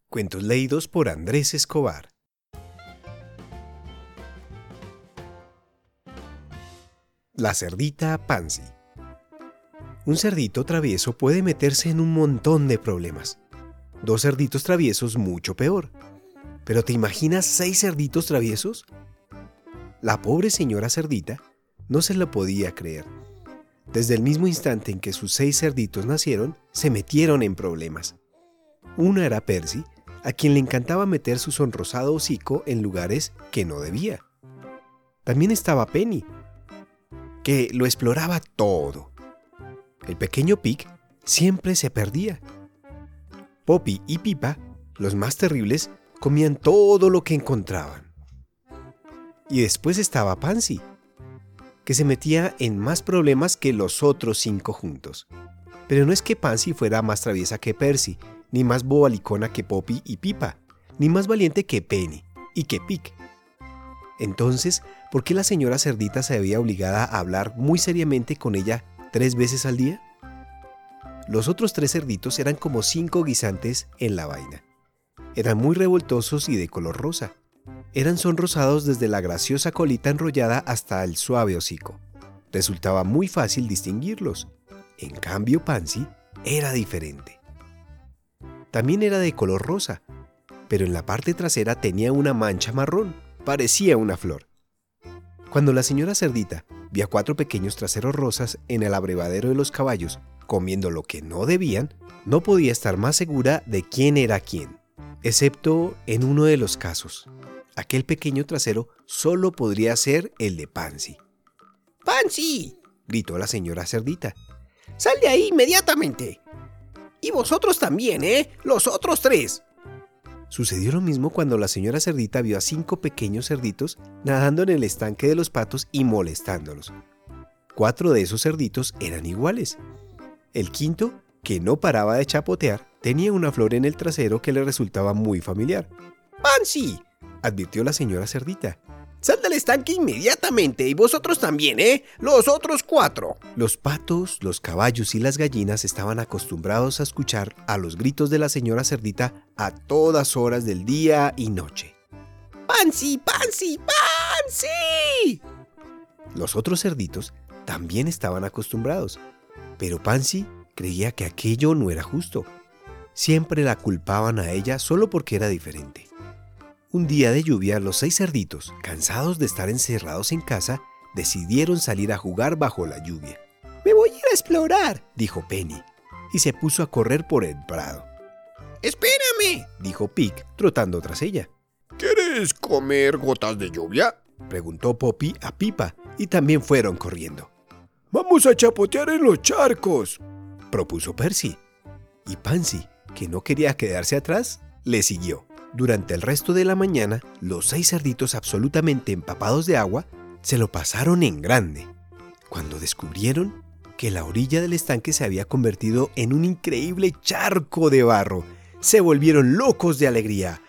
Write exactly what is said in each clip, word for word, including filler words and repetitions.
Cuentos leídos por Andrés Escobar. La cerdita Pansy. Un cerdito travieso puede meterse en un montón de problemas. Dos cerditos traviesos mucho peor. ¿Pero te imaginas seis cerditos traviesos? La pobre señora cerdita no se lo podía creer. Desde el mismo instante en que sus seis cerditos nacieron, se metieron en problemas. Uno era Percy, a quien le encantaba meter su sonrosado hocico en lugares que no debía. También estaba Penny, que lo exploraba todo. El pequeño Pig siempre se perdía. Poppy y Pipa, los más terribles, comían todo lo que encontraban. Y después estaba Pansy, que se metía en más problemas que los otros cinco juntos. Pero no es que Pansy fuera más traviesa que Percy, ni más bobalicona que Poppy y Pipa, ni más valiente que Penny y que Pig. Entonces, ¿por qué la señora cerdita se veía obligada a hablar muy seriamente con ella tres veces al día? Los otros tres cerditos eran como cinco guisantes en la vaina. Eran muy revoltosos y de color rosa. Eran sonrosados desde la graciosa colita enrollada hasta el suave hocico. Resultaba muy fácil distinguirlos. En cambio, Pansy era diferente. También era de color rosa, pero en la parte trasera tenía una mancha marrón. Parecía una flor. Cuando la señora cerdita vio a cuatro pequeños traseros rosas en el abrevadero de los caballos comiendo lo que no debían, no podía estar más segura de quién era quién, excepto en uno de los casos. Aquel pequeño trasero solo podría ser el de Pansy. ¡Pansy!, gritó la señora cerdita. ¡Sal de ahí inmediatamente! Y vosotros también, ¿eh? ¡Los otros tres! Sucedió lo mismo cuando la señora cerdita vio a cinco pequeños cerditos nadando en el estanque de los patos y molestándolos. Cuatro de esos cerditos eran iguales. El quinto, que no paraba de chapotear, tenía una flor en el trasero que le resultaba muy familiar. ¡Pansy!, advirtió la señora cerdita. ¡Sal del estanque inmediatamente! Y vosotros también, ¿eh? ¡Los otros cuatro! Los patos, los caballos y las gallinas estaban acostumbrados a escuchar a los gritos de la señora cerdita a todas horas del día y noche. ¡Pansy! ¡Pansy! ¡Pansy! Los otros cerditos también estaban acostumbrados, pero Pansy creía que aquello no era justo. Siempre la culpaban a ella solo porque era diferente. Un día de lluvia, los seis cerditos, cansados de estar encerrados en casa, decidieron salir a jugar bajo la lluvia. «Me voy a ir a explorar», dijo Penny, y se puso a correr por el prado. «¡Espérame!», dijo Pig, trotando tras ella. ¿Quieres comer gotas de lluvia?, preguntó Poppy a Pipa, y también fueron corriendo. «Vamos a chapotear en los charcos», propuso Percy. Y Pansy, que no quería quedarse atrás, le siguió. Durante el resto de la mañana, los seis cerditos absolutamente empapados de agua se lo pasaron en grande, cuando descubrieron que la orilla del estanque se había convertido en un increíble charco de barro. Se volvieron locos de alegría.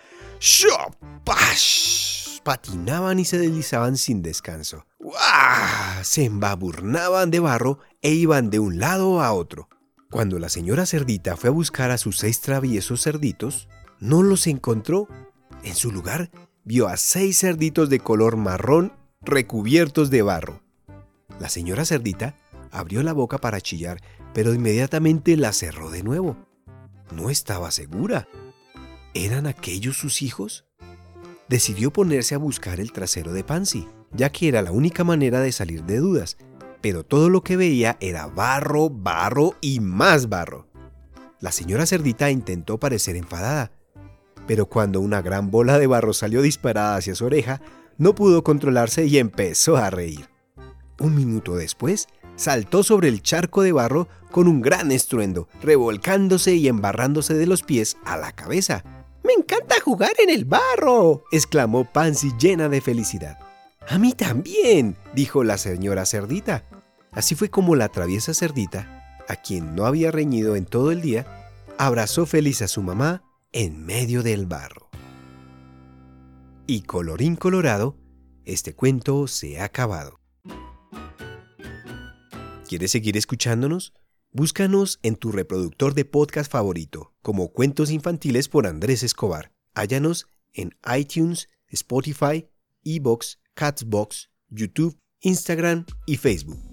¡Shopash! Patinaban y se deslizaban sin descanso. ¡Uah! Se embadurnaban de barro e iban de un lado a otro. Cuando la señora cerdita fue a buscar a sus seis traviesos cerditos, no los encontró. En su lugar, vio a seis cerditos de color marrón recubiertos de barro. La señora cerdita abrió la boca para chillar, pero inmediatamente la cerró de nuevo. No estaba segura. ¿Eran aquellos sus hijos? Decidió ponerse a buscar el trasero de Pansy, ya que era la única manera de salir de dudas, pero todo lo que veía era barro, barro y más barro. La señora cerdita intentó parecer enfadada, pero cuando una gran bola de barro salió disparada hacia su oreja, no pudo controlarse y empezó a reír. Un minuto después, saltó sobre el charco de barro con un gran estruendo, revolcándose y embarrándose de los pies a la cabeza. «¡Me encanta jugar en el barro!», exclamó Pansy llena de felicidad. «A mí también», dijo la señora cerdita. Así fue como la traviesa cerdita, a quien no había reñido en todo el día, abrazó feliz a su mamá en medio del barro. Y colorín colorado, este cuento se ha acabado. ¿Quieres seguir escuchándonos? Búscanos en tu reproductor de podcast favorito, como Cuentos Infantiles por Andrés Escobar. Hállanos en iTunes, Spotify, iVoox, Castbox, YouTube, Instagram y Facebook.